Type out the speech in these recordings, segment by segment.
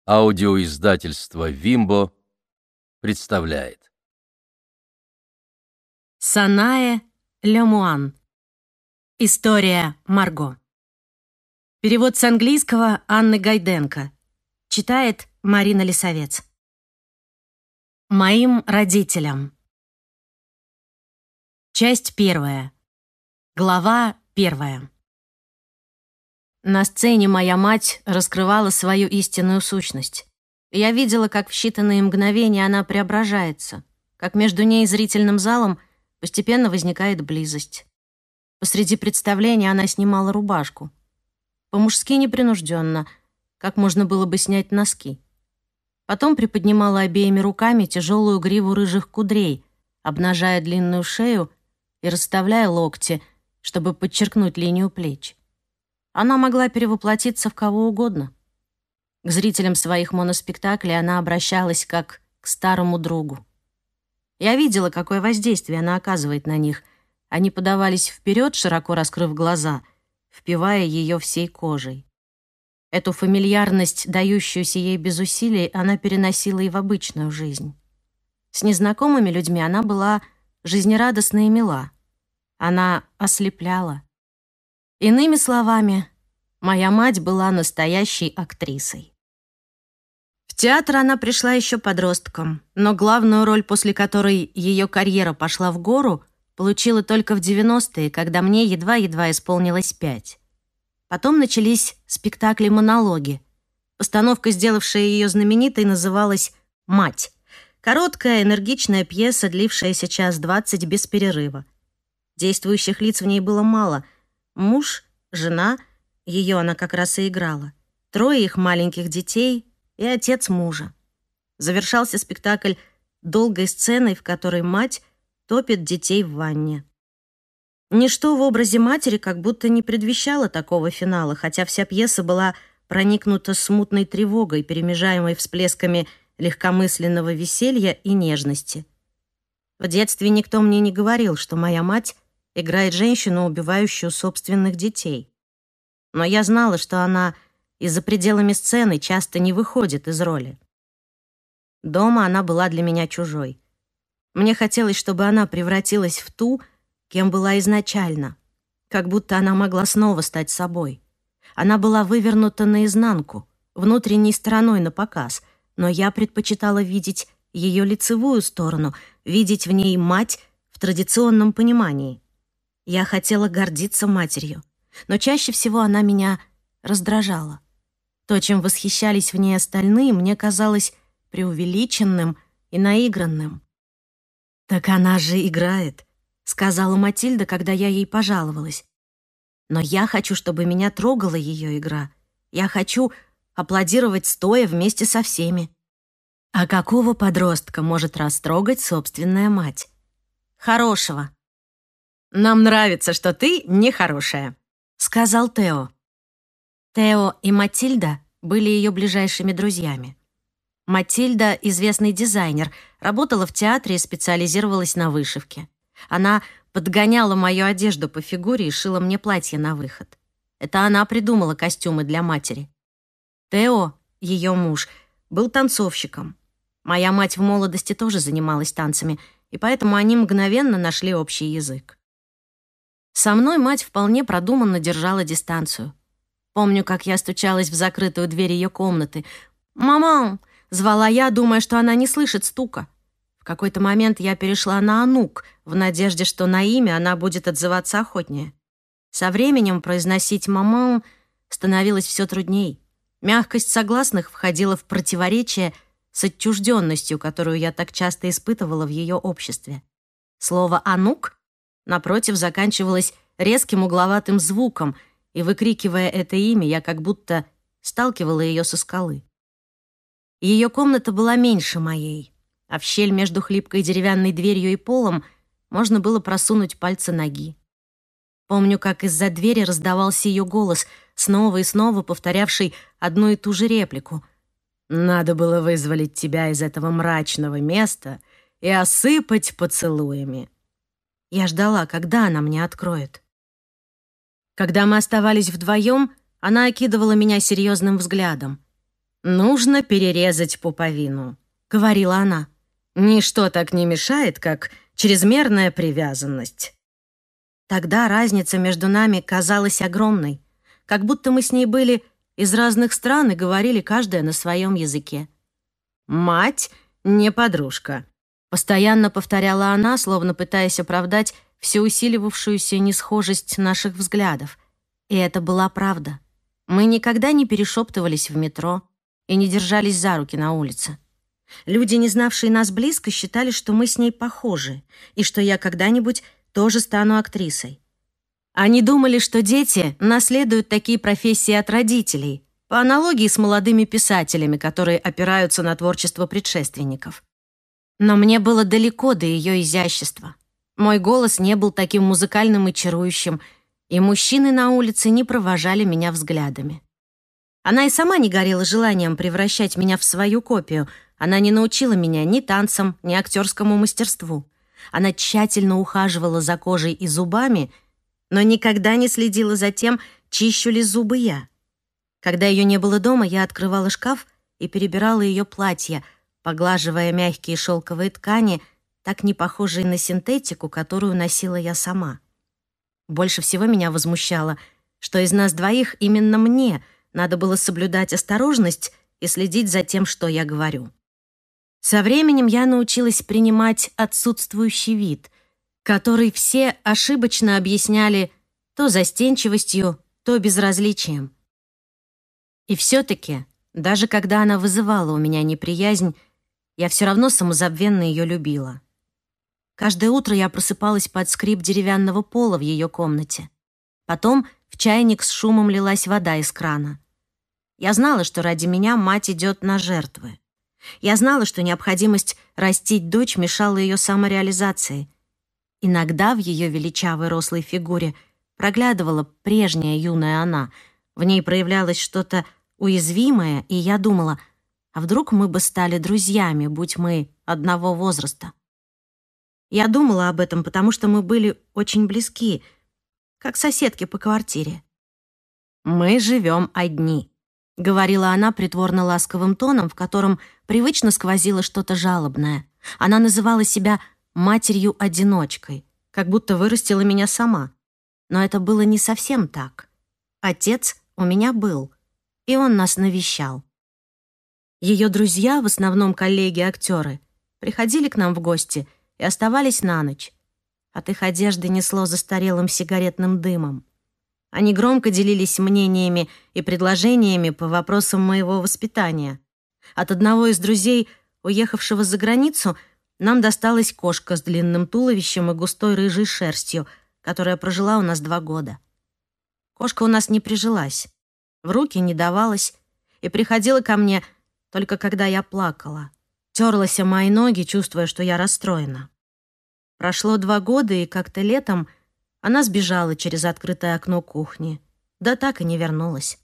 Аудиоиздательство «Вимбо» представляет. Санае Лемуан. История Марго. Перевод с английского Анны Гайденко. Читает Марина Лисовец. Моим родителям. Часть 1. Глава 1. На сцене моя мать раскрывала свою истинную сущность. Я видела, как в считанные мгновения она преображается, как между ней и зрительным залом постепенно возникает близость. Посреди представления она снимала рубашку. По-мужски непринужденно, как можно было бы снять носки. Потом приподнимала обеими руками тяжелую гриву рыжих кудрей, обнажая длинную шею и расставляя локти, чтобы подчеркнуть линию плеч. Она могла перевоплотиться в кого угодно. К зрителям своих моноспектаклей она обращалась как к старому другу. Я видела, какое воздействие она оказывает на них. Они подавались вперед, широко раскрыв глаза, впивая ее всей кожей. Эту фамильярность, дающуюся ей без усилий, она переносила и в обычную жизнь. С незнакомыми людьми она была жизнерадостна и мила. Она ослепляла. Иными словами, моя мать была настоящей актрисой. В театр она пришла еще подростком, но главную роль, после которой ее карьера пошла в гору, получила только в 90-е, когда мне едва-едва исполнилось 5. Потом начались спектакли-монологи. Постановка, сделавшая ее знаменитой, называлась «Мать». Короткая, энергичная пьеса, длившаяся 1:20 без перерыва. Действующих лиц в ней было мало. Муж, жена, ее она как раз и играла, 3 их маленьких детей и отец мужа. Завершался спектакль долгой сценой, в которой мать топит детей в ванне. Ничто в образе матери как будто не предвещало такого финала, хотя вся пьеса была проникнута смутной тревогой, перемежаемой всплесками легкомысленного веселья и нежности. В детстве никто мне не говорил, что моя мать играет женщину, убивающую собственных детей. Но я знала, что она и за пределами сцены часто не выходит из роли. Дома она была для меня чужой. Мне хотелось, чтобы она превратилась в ту, кем была изначально, как будто она могла снова стать собой. Она была вывернута наизнанку, внутренней стороной напоказ, но я предпочитала видеть ее лицевую сторону, видеть в ней мать в традиционном понимании. Я хотела гордиться матерью, но чаще всего она меня раздражала. То, чем восхищались в ней остальные, мне казалось преувеличенным и наигранным. «Так она же играет», — сказала Матильда, когда я ей пожаловалась. «Но я хочу, чтобы меня трогала ее игра. Я хочу аплодировать стоя вместе со всеми». А какого подростка может растрогать собственная мать? Хорошего. «Нам нравится, что ты нехорошая», — сказал Тео. Тео и Матильда были ее ближайшими друзьями. Матильда — известный дизайнер, работала в театре и специализировалась на вышивке. Она подгоняла мою одежду по фигуре и шила мне платье на выход. Это она придумала костюмы для матери. Тео, ее муж, был танцовщиком. Моя мать в молодости тоже занималась танцами, и поэтому они мгновенно нашли общий язык. Со мной мать вполне продуманно держала дистанцию. Помню, как я стучалась в закрытую дверь ее комнаты. «Мама!» — звала я, думая, что она не слышит стука. В какой-то момент я перешла на «Анук», в надежде, что на имя она будет отзываться охотнее. Со временем произносить «мама» становилось все трудней. Мягкость согласных входила в противоречие с отчужденностью, которую я так часто испытывала в ее обществе. Слово «Анук» напротив, заканчивалась резким угловатым звуком, и, выкрикивая это имя, я как будто сталкивала ее со скалы. Ее комната была меньше моей, а в щель между хлипкой деревянной дверью и полом можно было просунуть пальцы ноги. Помню, как из-за двери раздавался ее голос, снова и снова повторявший одну и ту же реплику. «Надо было вызволить тебя из этого мрачного места и осыпать поцелуями». Я ждала, когда она мне откроет. Когда мы оставались вдвоем, она окидывала меня серьезным взглядом. «Нужно перерезать пуповину», — говорила она. «Ничто так не мешает, как чрезмерная привязанность». Тогда разница между нами казалась огромной, как будто мы с ней были из разных стран и говорили каждая на своем языке. «Мать не подружка», — постоянно повторяла она, словно пытаясь оправдать всю усиливавшуюся несхожесть наших взглядов. И это была правда. Мы никогда не перешептывались в метро и не держались за руки на улице. Люди, не знавшие нас близко, считали, что мы с ней похожи и что я когда-нибудь тоже стану актрисой. Они думали, что дети наследуют такие профессии от родителей, по аналогии с молодыми писателями, которые опираются на творчество предшественников. Но мне было далеко до ее изящества. Мой голос не был таким музыкальным и чарующим, и мужчины на улице не провожали меня взглядами. Она и сама не горела желанием превращать меня в свою копию. Она не научила меня ни танцам, ни актерскому мастерству. Она тщательно ухаживала за кожей и зубами, но никогда не следила за тем, чищу ли зубы я. Когда ее не было дома, я открывала шкаф и перебирала ее платья, поглаживая мягкие шелковые ткани, так не похожие на синтетику, которую носила я сама. Больше всего меня возмущало, что из нас двоих именно мне надо было соблюдать осторожность и следить за тем, что я говорю. Со временем я научилась принимать отсутствующий вид, который все ошибочно объясняли то застенчивостью, то безразличием. И все-таки, даже когда она вызывала у меня неприязнь, я все равно самозабвенно ее любила. Каждое утро я просыпалась под скрип деревянного пола в ее комнате. Потом в чайник с шумом лилась вода из крана. Я знала, что ради меня мать идет на жертвы. Я знала, что необходимость растить дочь мешала ее самореализации. Иногда в ее величавой рослой фигуре проглядывала прежняя юная она. В ней проявлялось что-то уязвимое, и я думала, а вдруг мы бы стали друзьями, будь мы одного возраста. Я думала об этом, потому что мы были очень близки, как соседки по квартире. «Мы живем одни», — говорила она притворно ласковым тоном, в котором привычно сквозило что-то жалобное. Она называла себя матерью-одиночкой, как будто вырастила меня сама. Но это было не совсем так. Отец у меня был, и он нас навещал. Ее друзья, в основном коллеги-актеры, приходили к нам в гости и оставались на ночь. От их одежды несло застарелым сигаретным дымом. Они громко делились мнениями и предложениями по вопросам моего воспитания. От одного из друзей, уехавшего за границу, нам досталась кошка с длинным туловищем и густой рыжей шерстью, которая прожила у нас 2 года. Кошка у нас не прижилась, в руки не давалась и приходила ко мне только когда я плакала. Терлась о мои ноги, чувствуя, что я расстроена. Прошло 2 года, и как-то летом она сбежала через открытое окно кухни, да так и не вернулась.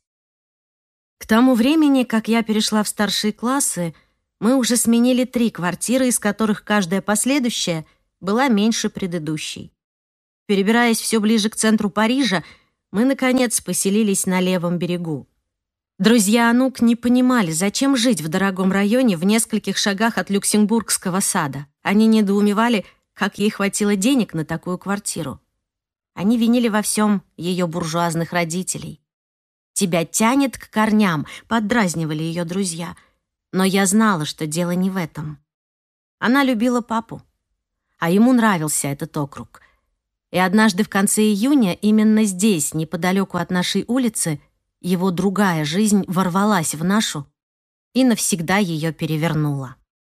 К тому времени, как я перешла в старшие классы, мы уже сменили 3 квартиры, из которых каждая последующая была меньше предыдущей. Перебираясь все ближе к центру Парижа, мы, наконец, поселились на левом берегу. Друзья Анук не понимали, зачем жить в дорогом районе в нескольких шагах от Люксембургского сада. Они недоумевали, как ей хватило денег на такую квартиру. Они винили во всем ее буржуазных родителей. «Тебя тянет к корням», — поддразнивали ее друзья. Но я знала, что дело не в этом. Она любила папу, а ему нравился этот округ. И однажды в конце июня именно здесь, неподалеку от нашей улицы, его другая жизнь ворвалась в нашу и навсегда ее перевернула.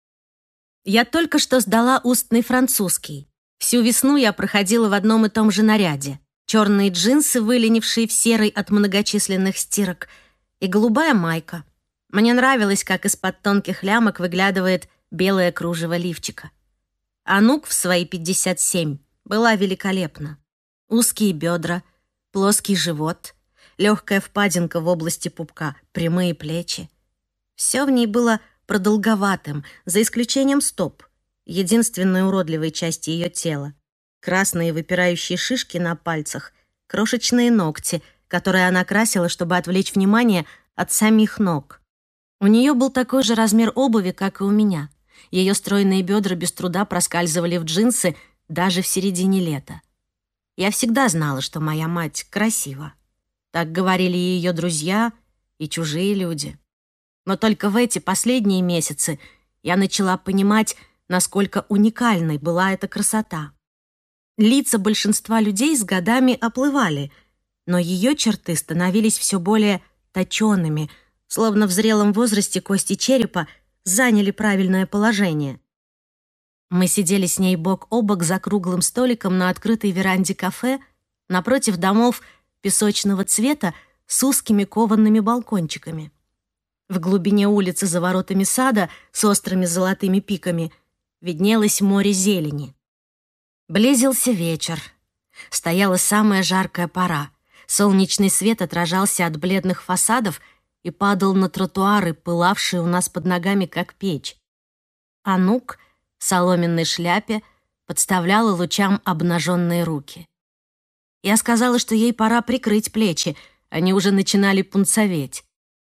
Я только что сдала устный французский. Всю весну я проходила в одном и том же наряде. Черные джинсы, выленившие в серый от многочисленных стирок, и голубая майка. Мне нравилось, как из-под тонких лямок выглядывает белое кружево лифчика. Анук в свои 57 была великолепна. Узкие бедра, плоский живот, легкая впадинка в области пупка, прямые плечи. Все в ней было продолговатым, за исключением стоп, единственной уродливой части ее тела. Красные выпирающие шишки на пальцах, крошечные ногти, которые она красила, чтобы отвлечь внимание от самих ног. У нее был такой же размер обуви, как и у меня. Ее стройные бедра без труда проскальзывали в джинсы даже в середине лета. Я всегда знала, что моя мать красива. Так говорили и ее друзья, и чужие люди. Но только в эти последние месяцы я начала понимать, насколько уникальной была эта красота. Лица большинства людей с годами оплывали, но ее черты становились все более точёными, словно в зрелом возрасте кости черепа заняли правильное положение. Мы сидели с ней бок о бок за круглым столиком на открытой веранде кафе напротив домов песочного цвета с узкими коваными балкончиками. В глубине улицы за воротами сада с острыми золотыми пиками виднелось море зелени. Близился вечер. Стояла самая жаркая пора. Солнечный свет отражался от бледных фасадов и падал на тротуары, пылавшие у нас под ногами, как печь. Анук в соломенной шляпе подставляла лучам обнаженные руки. Я сказала, что ей пора прикрыть плечи, они уже начинали пунцоветь.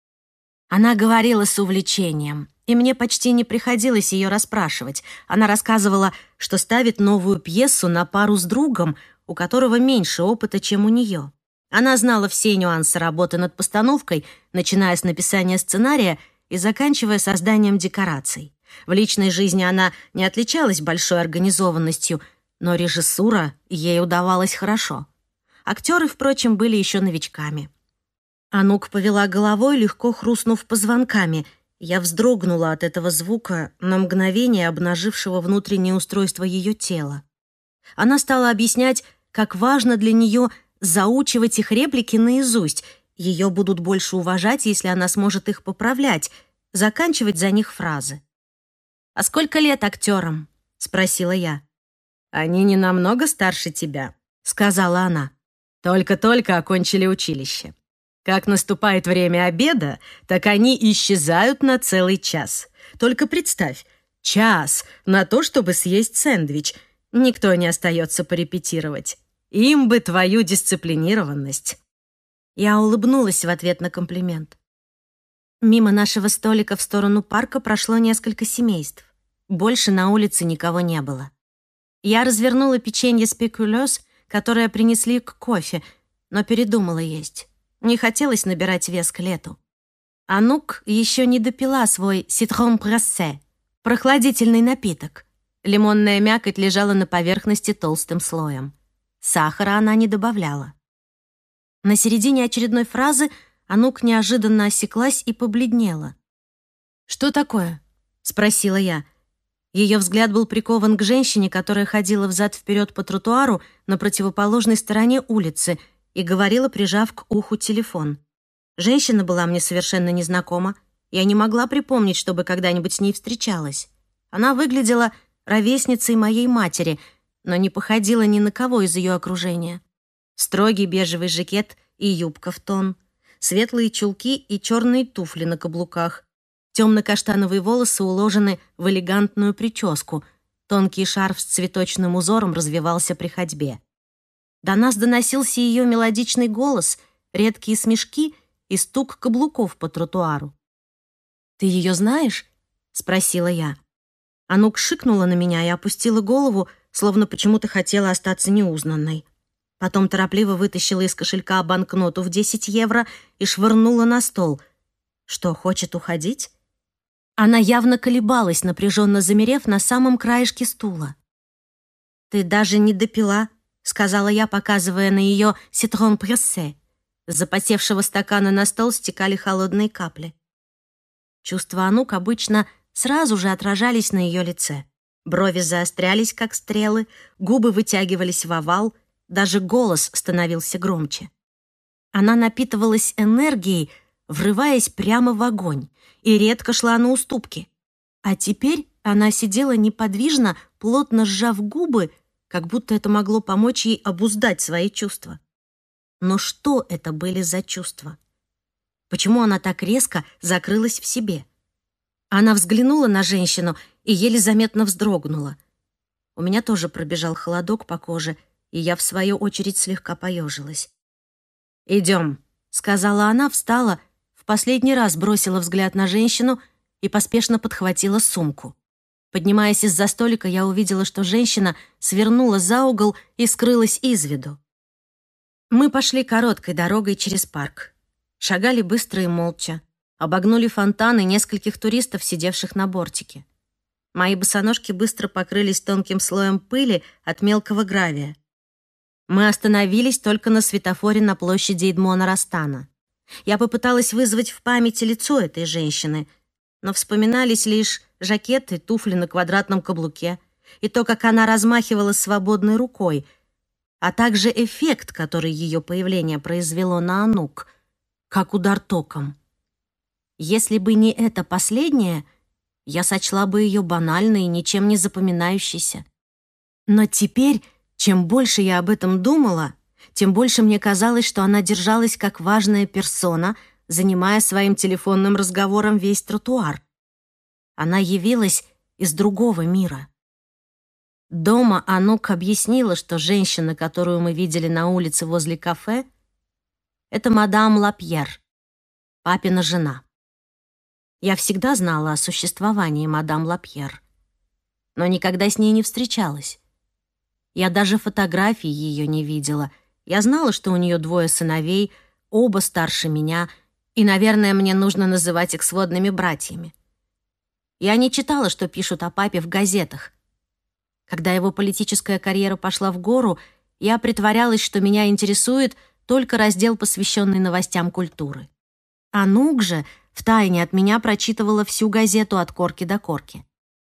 Она говорила с увлечением, и мне почти не приходилось ее расспрашивать. Она рассказывала, что ставит новую пьесу на пару с другом, у которого меньше опыта, чем у нее. Она знала все нюансы работы над постановкой, начиная с написания сценария и заканчивая созданием декораций. В личной жизни она не отличалась большой организованностью, но режиссура ей удавалась хорошо. Актеры, впрочем, были еще новичками. Анук повела головой, легко хрустнув позвонками. Я вздрогнула от этого звука, на мгновение обнажившего внутреннее устройство ее тела. Она стала объяснять, как важно для нее заучивать их реплики наизусть. Ее будут больше уважать, если она сможет их поправлять, заканчивать за них фразы. «А сколько лет актерам?» — спросила я. «Они не намного старше тебя», — сказала она. «Только-только окончили училище. Как наступает время обеда, так они исчезают на целый час. Только представь, час на то, чтобы съесть сэндвич. Никто не остается порепетировать. Им бы твою дисциплинированность». Я улыбнулась в ответ на комплимент. Мимо нашего столика в сторону парка прошло несколько семейств. Больше на улице никого не было. Я развернула печенье спекулёс, которое принесли к кофе, но передумала есть. Не хотелось набирать вес к лету. Анук еще не допила свой «Citron pressé» — прохладительный напиток. Лимонная мякоть лежала на поверхности толстым слоем. Сахара она не добавляла. На середине очередной фразы Анук неожиданно осеклась и побледнела. «Что такое?» — спросила я. Ее взгляд был прикован к женщине, которая ходила взад-вперед по тротуару на противоположной стороне улицы и говорила, прижав к уху телефон. Женщина была мне совершенно незнакома. Я не могла припомнить, чтобы когда-нибудь с ней встречалась. Она выглядела ровесницей моей матери, но не походила ни на кого из ее окружения. Строгий бежевый жакет и юбка в тон, светлые чулки и черные туфли на каблуках. Темно-каштановые волосы уложены в элегантную прическу. Тонкий шарф с цветочным узором развивался при ходьбе. До нас доносился ее мелодичный голос, редкие смешки и стук каблуков по тротуару. «Ты ее знаешь?» — спросила я. Анук шикнула на меня и опустила голову, словно почему-то хотела остаться неузнанной. Потом торопливо вытащила из кошелька банкноту в 10 евро и швырнула на стол. Что, хочет уходить? Она явно колебалась, напряженно замерев на самом краешке стула. «Ты даже не допила», — сказала я, показывая на ее «Citron pressé». С запотевшего стакана на стол стекали холодные капли. Чувства Анук обычно сразу же отражались на ее лице. Брови заострялись, как стрелы, губы вытягивались в овал, даже голос становился громче. Она напитывалась энергией, врываясь прямо в огонь, и редко шла на уступки. А теперь она сидела неподвижно, плотно сжав губы, как будто это могло помочь ей обуздать свои чувства. Но что это были за чувства? Почему она так резко закрылась в себе? Она взглянула на женщину и еле заметно вздрогнула. У меня тоже пробежал холодок по коже, и я, в свою очередь, слегка поежилась. «Идем», — сказала она, встала, в последний раз бросила взгляд на женщину и поспешно подхватила сумку. Поднимаясь из-за столика, я увидела, что женщина свернула за угол и скрылась из виду. Мы пошли короткой дорогой через парк. Шагали быстро и молча. Обогнули фонтаны нескольких туристов, сидевших на бортике. Мои босоножки быстро покрылись тонким слоем пыли от мелкого гравия. Мы остановились только на светофоре на площади Эдмона-Растана. Я попыталась вызвать в памяти лицо этой женщины, но вспоминались лишь жакеты, туфли на квадратном каблуке и то, как она размахивала свободной рукой, а также эффект, который ее появление произвело на Анук, как удар током. Если бы не это последнее, я сочла бы ее банальной и ничем не запоминающейся. Но теперь, чем больше я об этом думала, тем больше мне казалось, что она держалась как важная персона, занимая своим телефонным разговором весь тротуар. Она явилась из другого мира. Дома Анук объяснила, что женщина, которую мы видели на улице возле кафе, это мадам Лапьер, папина жена. Я всегда знала о существовании мадам Лапьер, но никогда с ней не встречалась. Я даже фотографий ее не видела. Я знала, что у нее 2 сыновей, оба старше меня, и, наверное, мне нужно называть их сводными братьями. Я не читала, что пишут о папе в газетах. Когда его политическая карьера пошла в гору, я притворялась, что меня интересует только раздел, посвященный новостям культуры. Анук же втайне от меня прочитывала всю газету от корки до корки.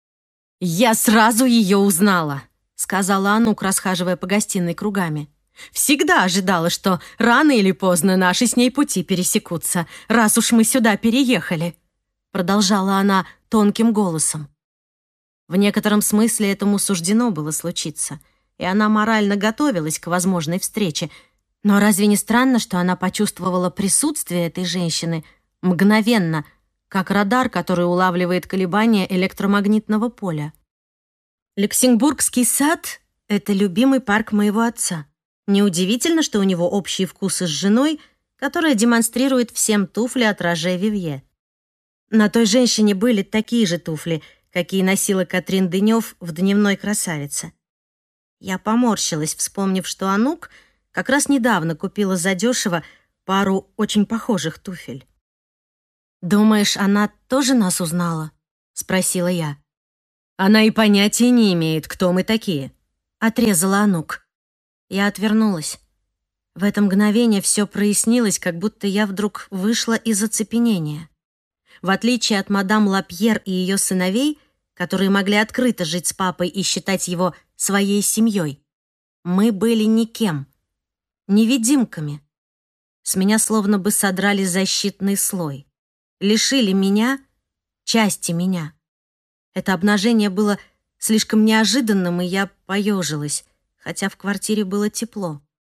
«Я сразу ее узнала», — сказала Анук, расхаживая по гостиной кругами. «Всегда ожидала, что рано или поздно наши с ней пути пересекутся, раз уж мы сюда переехали», — продолжала она тонким голосом. В некотором смысле этому суждено было случиться, и она морально готовилась к возможной встрече. Но разве не странно, что она почувствовала присутствие этой женщины мгновенно, как радар, который улавливает колебания электромагнитного поля? Люксембургский сад — это любимый парк моего отца. Неудивительно, что у него общие вкусы с женой, которая демонстрирует всем туфли от Роже Вивье. На той женщине были такие же туфли, какие носила Катрин Денёв в «Дневной красавице». Я поморщилась, вспомнив, что Анук как раз недавно купила задешево пару очень похожих туфель. «Думаешь, она тоже нас узнала?» — спросила я. «Она и понятия не имеет, кто мы такие», — отрезала Анук. Я отвернулась. В это мгновение все прояснилось, как будто я вдруг вышла из оцепенения. В отличие от мадам Лапьер и ее сыновей, которые могли открыто жить с папой и считать его своей семьей, мы были никем, невидимками. С меня словно бы содрали защитный слой. Лишили меня части меня. Это обнажение было слишком неожиданным, и я поежилась, хотя в квартире было тепло.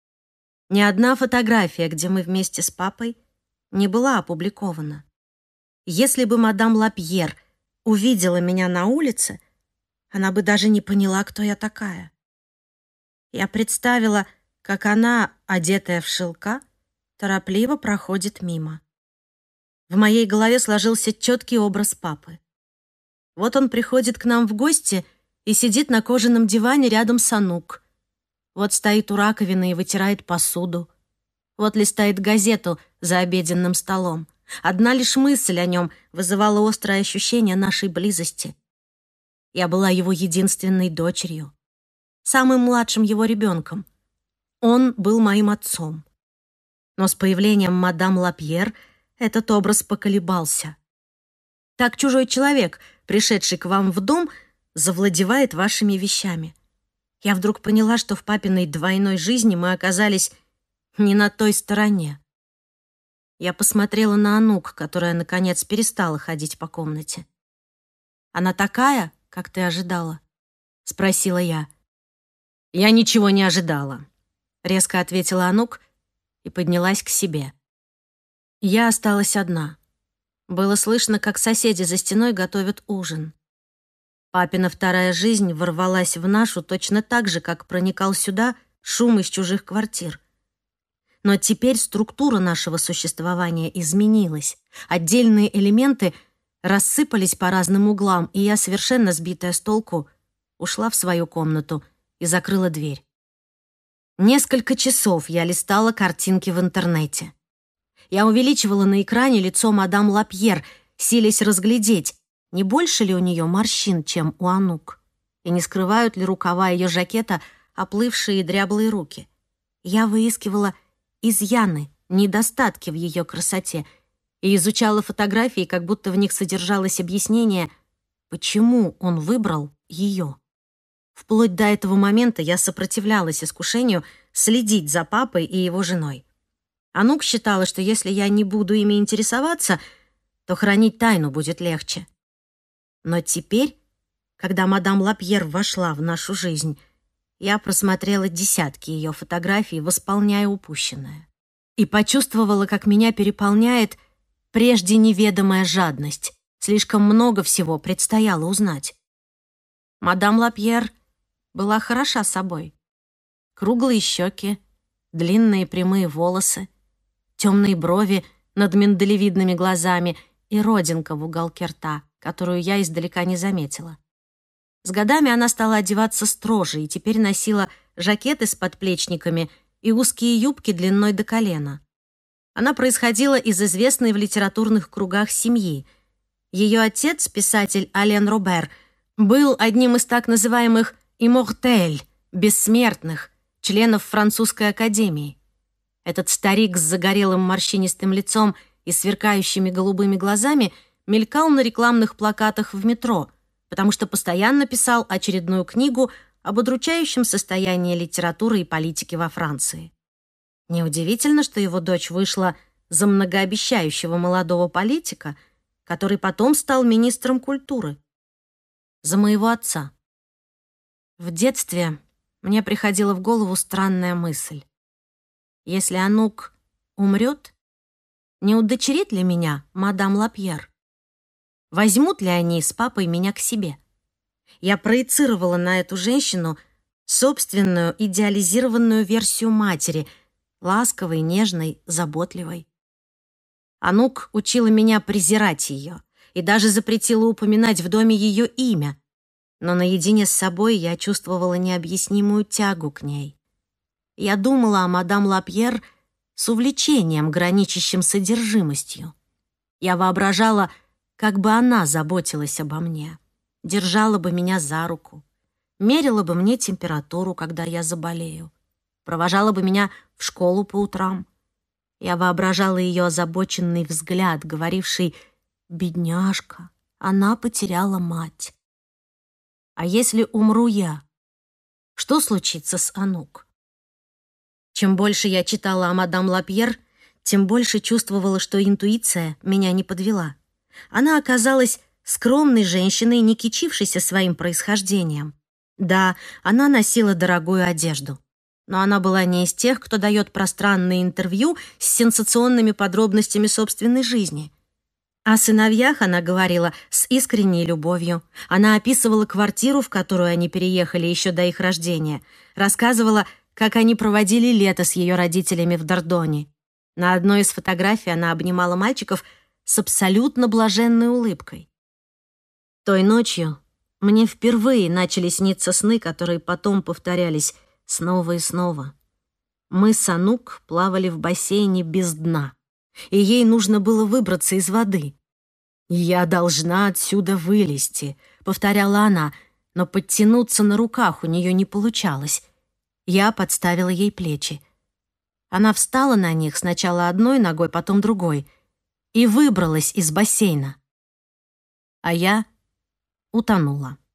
Ни одна фотография, где мы вместе с папой, не была опубликована. Если бы мадам Лапьер увидела меня на улице, она бы даже не поняла, кто я такая. Я представила, как она, одетая в шелка, торопливо проходит мимо. В моей голове сложился четкий образ папы. Вот он приходит к нам в гости и сидит на кожаном диване рядом с Анук. Вот стоит у раковины и вытирает посуду. Вот листает газету за обеденным столом. Одна лишь мысль о нем вызывала острое ощущение нашей близости. Я была его единственной дочерью, самым младшим его ребенком. Он был моим отцом. Но с появлением мадам Лапьер этот образ поколебался. Так чужой человек, пришедший к вам в дом, завладевает вашими вещами. Я вдруг поняла, что в папиной двойной жизни мы оказались не на той стороне. Я посмотрела на Анук, которая, наконец, перестала ходить по комнате. «Она такая, как ты ожидала?» — спросила я. «Я ничего не ожидала», — резко ответила Анук и поднялась к себе. Я осталась одна. Было слышно, как соседи за стеной готовят ужин. Папина вторая жизнь ворвалась в нашу точно так же, как проникал сюда шум из чужих квартир. Но теперь структура нашего существования изменилась. Отдельные элементы рассыпались по разным углам, и я, совершенно сбитая с толку, ушла в свою комнату и закрыла дверь. Несколько часов я листала картинки в интернете. Я увеличивала на экране лицо мадам Лапьер, силясь разглядеть, не больше ли у нее морщин, чем у Анук, и не скрывают ли рукава ее жакета оплывшие и дряблые руки. Я выискивала изъяны, недостатки в ее красоте и изучала фотографии, как будто в них содержалось объяснение, почему он выбрал ее. Вплоть до этого момента я сопротивлялась искушению следить за папой и его женой. Анук считала, что если я не буду ими интересоваться, то хранить тайну будет легче. Но теперь, когда мадам Лапьер вошла в нашу жизнь, я просмотрела десятки ее фотографий, восполняя упущенное, и почувствовала, как меня переполняет прежде неведомая жадность. Слишком много всего предстояло узнать. Мадам Лапьер была хороша собой. Круглые щеки, длинные прямые волосы, темные брови над миндалевидными глазами и родинка в уголке рта, которую я издалека не заметила. С годами она стала одеваться строже и теперь носила жакеты с подплечниками и узкие юбки длиной до колена. Она происходила из известной в литературных кругах семьи. Ее отец, писатель Ален Робер, был одним из так называемых «immortels» — бессмертных, членов французской академии. Этот старик с загорелым морщинистым лицом и сверкающими голубыми глазами мелькал на рекламных плакатах в метро, потому что постоянно писал очередную книгу об удручающем состоянии литературы и политики во Франции. Неудивительно, что его дочь вышла за многообещающего молодого политика, который потом стал министром культуры. За моего отца. В детстве мне приходила в голову странная мысль. Если Анук умрет, не удочерит ли меня мадам Лапьер? Возьмут ли они с папой меня к себе? Я проецировала на эту женщину собственную идеализированную версию матери, ласковой, нежной, заботливой. Анук учила меня презирать ее и даже запретила упоминать в доме ее имя, но наедине с собой я чувствовала необъяснимую тягу к ней. Я думала о мадам Лапьер с увлечением, граничащим с одержимостью. Я воображала, как бы она заботилась обо мне, держала бы меня за руку, мерила бы мне температуру, когда я заболею, провожала бы меня в школу по утрам. Я воображала ее озабоченный взгляд, говоривший: «Бедняжка, она потеряла мать». А если умру я, что случится с Анук? Чем больше я читала о мадам Лапьер, тем больше чувствовала, что интуиция меня не подвела. Она оказалась скромной женщиной, не кичившейся своим происхождением. Да, она носила дорогую одежду, но она была не из тех, кто дает пространные интервью с сенсационными подробностями собственной жизни. О сыновьях она говорила с искренней любовью. Она описывала квартиру, в которую они переехали еще до их рождения, рассказывала, как они проводили лето с ее родителями в Дордоне. На одной из фотографий она обнимала мальчиков с абсолютно блаженной улыбкой. Той ночью мне впервые начали сниться сны, которые потом повторялись снова и снова. Мы с Анук плавали в бассейне без дна, и ей нужно было выбраться из воды. «Я должна отсюда вылезти», — повторяла она, но подтянуться на руках у нее не получалось. Я подставила ей плечи. Она встала на них сначала одной ногой, потом другой, и выбралась из бассейна. А я утонула.